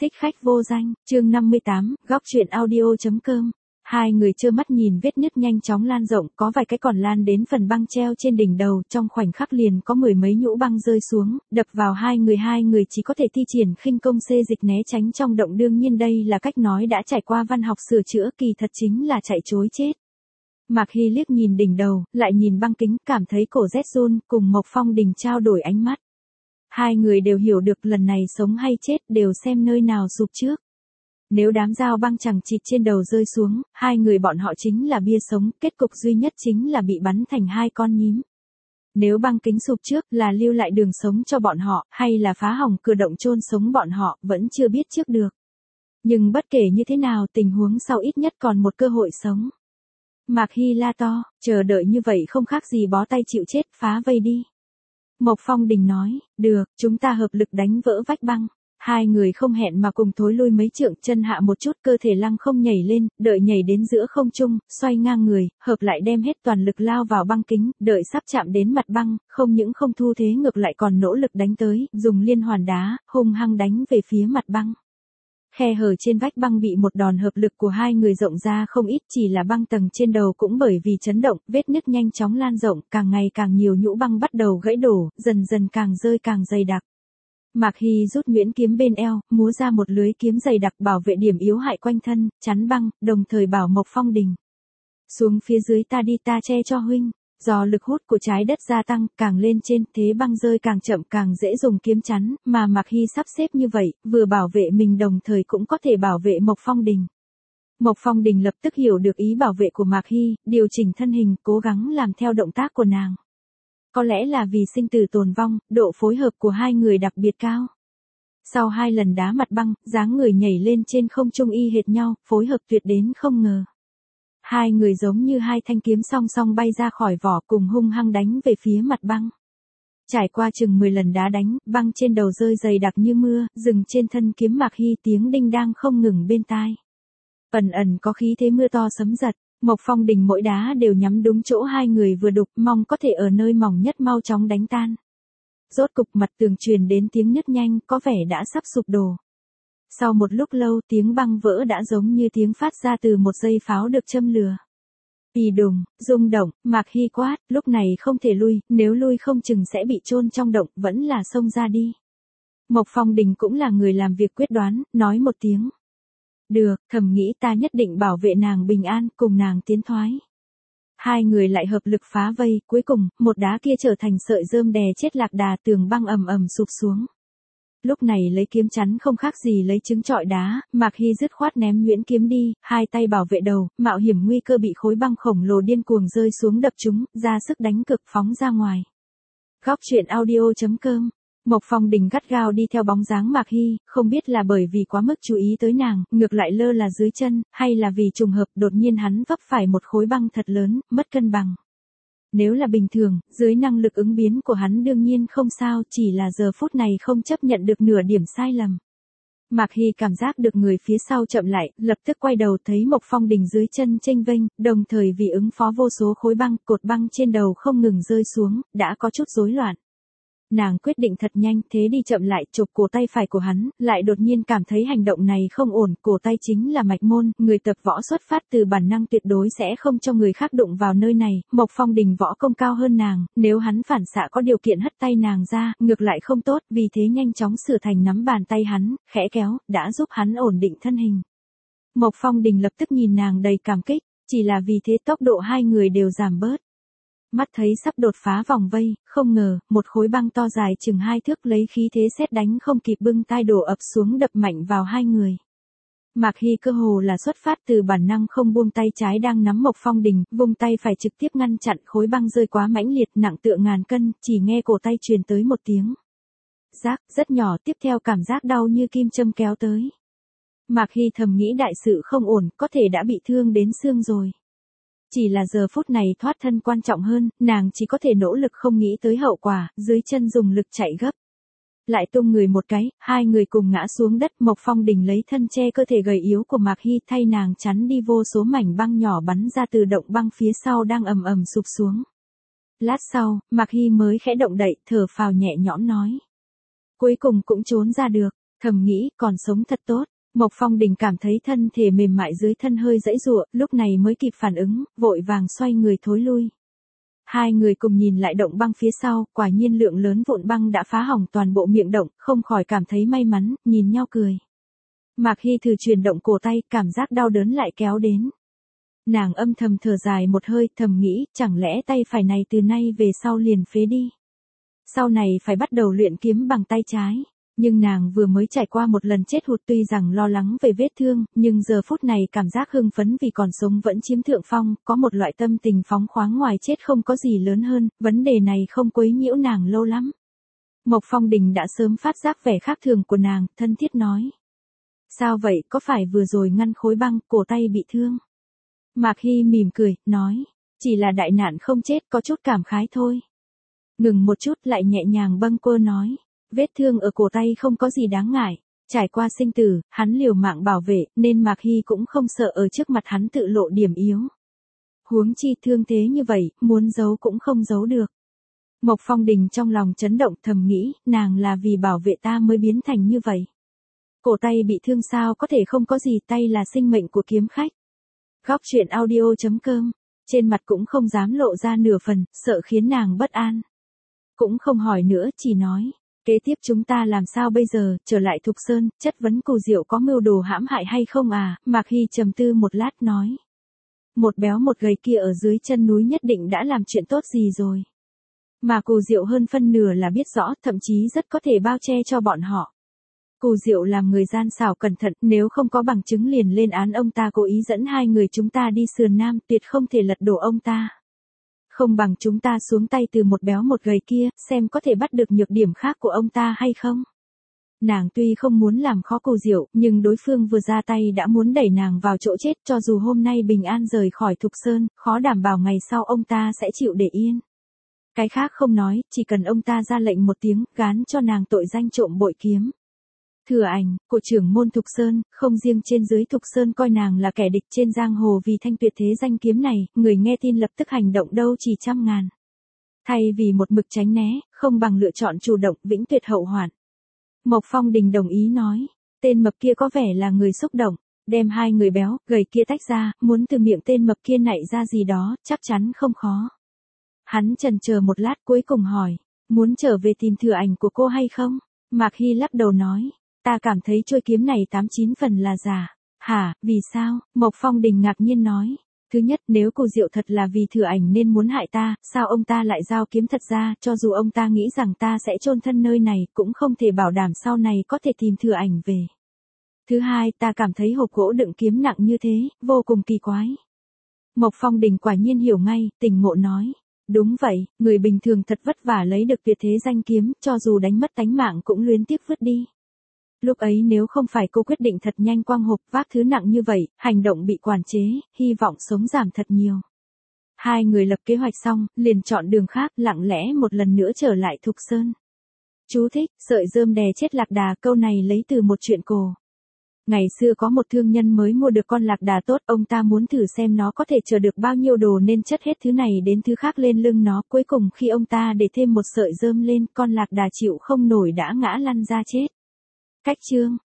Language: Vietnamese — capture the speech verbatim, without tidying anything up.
Thích khách vô danh, chương năm mươi tám, góc truyện audio.com. Hai người trơ mắt nhìn vết nứt nhanh chóng lan rộng, có vài cái còn lan đến phần băng treo trên đỉnh đầu, trong khoảnh khắc liền có mười mấy nhũ băng rơi xuống, đập vào hai người hai người chỉ có thể thi triển khinh công xê dịch né tránh trong động, đương nhiên đây là cách nói đã trải qua văn học sửa chữa, kỳ thật chính là chạy trối chết. Mạc Hy liếc nhìn đỉnh đầu, lại nhìn băng kính, cảm thấy cổ rét run, cùng Mộc Phong Đình trao đổi ánh mắt. Hai người đều hiểu được lần này sống hay chết đều xem nơi nào sụp trước. Nếu đám dao băng chẳng chịt trên đầu rơi xuống, hai người bọn họ chính là bia sống, kết cục duy nhất chính là bị bắn thành hai con nhím. Nếu băng kính sụp trước là lưu lại đường sống cho bọn họ, hay là phá hỏng cửa động chôn sống bọn họ, vẫn chưa biết trước được. Nhưng bất kể như thế nào, tình huống sau ít nhất còn một cơ hội sống. Mạc Hy la to, chờ đợi như vậy không khác gì bó tay chịu chết, phá vây đi. Mộc Phong Đình nói, được, chúng ta hợp lực đánh vỡ vách băng. Hai người không hẹn mà cùng thối lui mấy trượng, chân hạ một chút, cơ thể lăng không nhảy lên, đợi nhảy đến giữa không trung, xoay ngang người, hợp lại đem hết toàn lực lao vào băng kính, đợi sắp chạm đến mặt băng, không những không thu thế ngược lại còn nỗ lực đánh tới, dùng liên hoàn đá, hung hăng đánh về phía mặt băng. Khe hở trên vách băng bị một đòn hợp lực của hai người rộng ra không ít, chỉ là băng tầng trên đầu cũng bởi vì chấn động, vết nứt nhanh chóng lan rộng, càng ngày càng nhiều nhũ băng bắt đầu gãy đổ, dần dần càng rơi càng dày đặc. Mạc Hy rút nhuyễn kiếm bên eo, múa ra một lưới kiếm dày đặc bảo vệ điểm yếu hại quanh thân, chắn băng, đồng thời bảo Mộc Phong Đình. Xuống phía dưới ta đi, ta che cho huynh. Do lực hút của trái đất gia tăng, càng lên trên, thế băng rơi càng chậm càng dễ dùng kiếm chắn, mà Mạc Hy sắp xếp như vậy, vừa bảo vệ mình đồng thời cũng có thể bảo vệ Mộc Phong Đình. Mộc Phong Đình lập tức hiểu được ý bảo vệ của Mạc Hy, điều chỉnh thân hình, cố gắng làm theo động tác của nàng. Có lẽ là vì sinh tử tồn vong, độ phối hợp của hai người đặc biệt cao. Sau hai lần đá mặt băng, dáng người nhảy lên trên không trung y hệt nhau, phối hợp tuyệt đến không ngờ. Hai người giống như hai thanh kiếm song song bay ra khỏi vỏ, cùng hung hăng đánh về phía mặt băng. Trải qua chừng mười lần đá đánh, băng trên đầu rơi dày đặc như mưa, dừng trên thân kiếm Mạc Hy, tiếng đinh đang không ngừng bên tai. Ẩn ẩn có khí thế mưa to sấm giật. Mộc Phong Đình mỗi đá đều nhắm đúng chỗ hai người vừa đục, mong có thể ở nơi mỏng nhất mau chóng đánh tan. Rốt cục mặt tường truyền đến tiếng nứt nhanh, có vẻ đã sắp sụp đổ. Sau một lúc lâu, tiếng băng vỡ đã giống như tiếng phát ra từ một dây pháo được châm lửa. Ì đùng, rung động, Mạc Hy quát, lúc này không thể lui, nếu lui không chừng sẽ bị chôn trong động, vẫn là xông ra đi. Mộc Phong Đình cũng là người làm việc quyết đoán, nói một tiếng. Được, thầm nghĩ ta nhất định bảo vệ nàng bình an, cùng nàng tiến thoái. Hai người lại hợp lực phá vây, cuối cùng, một đá kia trở thành sợi rơm đè chết lạc đà, tường băng ầm ầm sụp xuống. Lúc này lấy kiếm chắn không khác gì lấy trứng trọi đá, Mạc Hy dứt khoát ném nhuyễn kiếm đi, hai tay bảo vệ đầu, mạo hiểm nguy cơ bị khối băng khổng lồ điên cuồng rơi xuống đập chúng, ra sức đánh cực phóng ra ngoài. Góc truyện audio.com. Mộc Phong Đình gắt gao đi theo bóng dáng Mạc Hy, không biết là bởi vì quá mức chú ý tới nàng, ngược lại lơ là dưới chân, hay là vì trùng hợp đột nhiên hắn vấp phải một khối băng thật lớn, mất cân bằng. Nếu là bình thường, dưới năng lực ứng biến của hắn đương nhiên không sao, chỉ là giờ phút này không chấp nhận được nửa điểm sai lầm. Mạc Hy cảm giác được người phía sau chậm lại, lập tức quay đầu thấy Mộc Phong Đình dưới chân chênh vênh, đồng thời vì ứng phó vô số khối băng, cột băng trên đầu không ngừng rơi xuống, đã có chút rối loạn. Nàng quyết định thật nhanh, thế đi chậm lại, chộp cổ tay phải của hắn, lại đột nhiên cảm thấy hành động này không ổn, cổ tay chính là mạch môn, người tập võ xuất phát từ bản năng tuyệt đối sẽ không cho người khác đụng vào nơi này, Mộc Phong Đình võ công cao hơn nàng, nếu hắn phản xạ có điều kiện hất tay nàng ra, ngược lại không tốt, vì thế nhanh chóng sửa thành nắm bàn tay hắn, khẽ kéo, đã giúp hắn ổn định thân hình. Mộc Phong Đình lập tức nhìn nàng đầy cảm kích, chỉ là vì thế tốc độ hai người đều giảm bớt. Mắt thấy sắp đột phá vòng vây, không ngờ, một khối băng to dài chừng hai thước lấy khí thế sét đánh không kịp bưng tai đổ ập xuống đập mạnh vào hai người. Mạc Hy cơ hồ là xuất phát từ bản năng không buông tay trái đang nắm Mộc Phong Đình, vung tay phải trực tiếp ngăn chặn, khối băng rơi quá mãnh liệt nặng tựa ngàn cân, chỉ nghe cổ tay truyền tới một tiếng rác rất nhỏ, tiếp theo cảm giác đau như kim châm kéo tới. Mạc Hy thầm nghĩ đại sự không ổn, có thể đã bị thương đến xương rồi. Chỉ là giờ phút này thoát thân quan trọng hơn, nàng chỉ có thể nỗ lực không nghĩ tới hậu quả, dưới chân dùng lực chạy gấp. Lại tung người một cái, hai người cùng ngã xuống đất, Mộc Phong Đình lấy thân che cơ thể gầy yếu của Mạc Hy thay nàng chắn đi vô số mảnh băng nhỏ bắn ra từ động băng phía sau đang ầm ầm sụp xuống. Lát sau, Mạc Hy mới khẽ động đậy, thở phào nhẹ nhõm nói. Cuối cùng cũng trốn ra được. Thầm nghĩ, còn sống thật tốt. Mộc Phong Đình cảm thấy thân thể mềm mại dưới thân hơi giãy giụa, lúc này mới kịp phản ứng, vội vàng xoay người thối lui. Hai người cùng nhìn lại động băng phía sau, quả nhiên lượng lớn vụn băng đã phá hỏng toàn bộ miệng động, không khỏi cảm thấy may mắn, nhìn nhau cười. Mạc Hy thử chuyển động cổ tay, cảm giác đau đớn lại kéo đến. Nàng âm thầm thở dài một hơi, thầm nghĩ, chẳng lẽ tay phải này từ nay về sau liền phế đi. Sau này phải bắt đầu luyện kiếm bằng tay trái. Nhưng nàng vừa mới trải qua một lần chết hụt, tuy rằng lo lắng về vết thương, nhưng giờ phút này cảm giác hưng phấn vì còn sống vẫn chiếm thượng phong, có một loại tâm tình phóng khoáng ngoài chết không có gì lớn hơn, vấn đề này không quấy nhiễu nàng lâu lắm. Mộc Phong Đình đã sớm phát giác vẻ khác thường của nàng, thân thiết nói. Sao vậy, có phải vừa rồi ngăn khối băng, cổ tay bị thương? Mạc Hy mỉm cười, nói, chỉ là đại nạn không chết, có chút cảm khái thôi. Ngừng một chút lại nhẹ nhàng bâng quơ nói. Vết thương ở cổ tay không có gì đáng ngại, trải qua sinh tử, hắn liều mạng bảo vệ, nên Mạc Hy cũng không sợ ở trước mặt hắn tự lộ điểm yếu. Huống chi thương thế như vậy, muốn giấu cũng không giấu được. Mộc Phong Đình trong lòng chấn động, thầm nghĩ, nàng là vì bảo vệ ta mới biến thành như vậy. Cổ tay bị thương sao có thể không có gì, tay là sinh mệnh của kiếm khách. Góc truyện audio chấm com, trên mặt cũng không dám lộ ra nửa phần, sợ khiến nàng bất an. Cũng không hỏi nữa, chỉ nói. Kế tiếp chúng ta làm sao bây giờ, trở lại Thục Sơn, chất vấn Cù Diệu có mưu đồ hãm hại hay không à, Mạc Hy trầm tư một lát nói. Một béo một gầy kia ở dưới chân núi nhất định đã làm chuyện tốt gì rồi. Mà Cù Diệu hơn phân nửa là biết rõ, thậm chí rất có thể bao che cho bọn họ. Cù Diệu làm người gian xảo cẩn thận, nếu không có bằng chứng liền lên án ông ta cố ý dẫn hai người chúng ta đi sườn nam, tuyệt không thể lật đổ ông ta. Không bằng chúng ta xuống tay từ một béo một gầy kia, xem có thể bắt được nhược điểm khác của ông ta hay không. Nàng tuy không muốn làm khó Cù Diệu, nhưng đối phương vừa ra tay đã muốn đẩy nàng vào chỗ chết, cho dù hôm nay bình an rời khỏi Thục Sơn, khó đảm bảo ngày sau ông ta sẽ chịu để yên. Cái khác không nói, chỉ cần ông ta ra lệnh một tiếng, gán cho nàng tội danh trộm bội kiếm. Thừa Ảnh, của trưởng môn Thục Sơn, không riêng trên dưới Thục Sơn coi nàng là kẻ địch trên giang hồ vì thanh tuyệt thế danh kiếm này, người nghe tin lập tức hành động đâu chỉ trăm ngàn. Thay vì một mực tránh né, không bằng lựa chọn chủ động, vĩnh tuyệt hậu hoạn. Mộc Phong Đình đồng ý nói, tên mập kia có vẻ là người xúc động, đem hai người béo, gầy kia tách ra, muốn từ miệng tên mập kia nảy ra gì đó, chắc chắn không khó. Hắn chần chờ một lát cuối cùng hỏi, muốn trở về tìm Thừa Ảnh của cô hay không? Mạc Hy lắc đầu nói. Ta cảm thấy chuôi kiếm này tám chín phần là giả. Hả, vì sao? Mộc Phong Đình ngạc nhiên nói. Thứ nhất, nếu Cù Diệu thật là vì Thừa Ảnh nên muốn hại ta, sao ông ta lại giao kiếm thật ra, cho dù ông ta nghĩ rằng ta sẽ chôn thân nơi này, cũng không thể bảo đảm sau này có thể tìm Thừa Ảnh về. Thứ hai, ta cảm thấy hộp gỗ đựng kiếm nặng như thế, vô cùng kỳ quái. Mộc Phong Đình quả nhiên hiểu ngay, tỉnh ngộ nói. Đúng vậy, người bình thường thật vất vả lấy được tuyệt thế danh kiếm, cho dù đánh mất tánh mạng cũng luyến tiếc vứt đi. Lúc ấy nếu không phải cô quyết định thật nhanh quang hộp vác thứ nặng như vậy, hành động bị quản chế, hy vọng sống giảm thật nhiều. Hai người lập kế hoạch xong, liền chọn đường khác, lặng lẽ một lần nữa trở lại Thục Sơn. Chú thích, sợi rơm đè chết lạc đà, câu này lấy từ một chuyện cổ. Ngày xưa có một thương nhân mới mua được con lạc đà tốt, ông ta muốn thử xem nó có thể chở được bao nhiêu đồ nên chất hết thứ này đến thứ khác lên lưng nó, cuối cùng khi ông ta để thêm một sợi rơm lên, con lạc đà chịu không nổi đã ngã lăn ra chết. Cách chương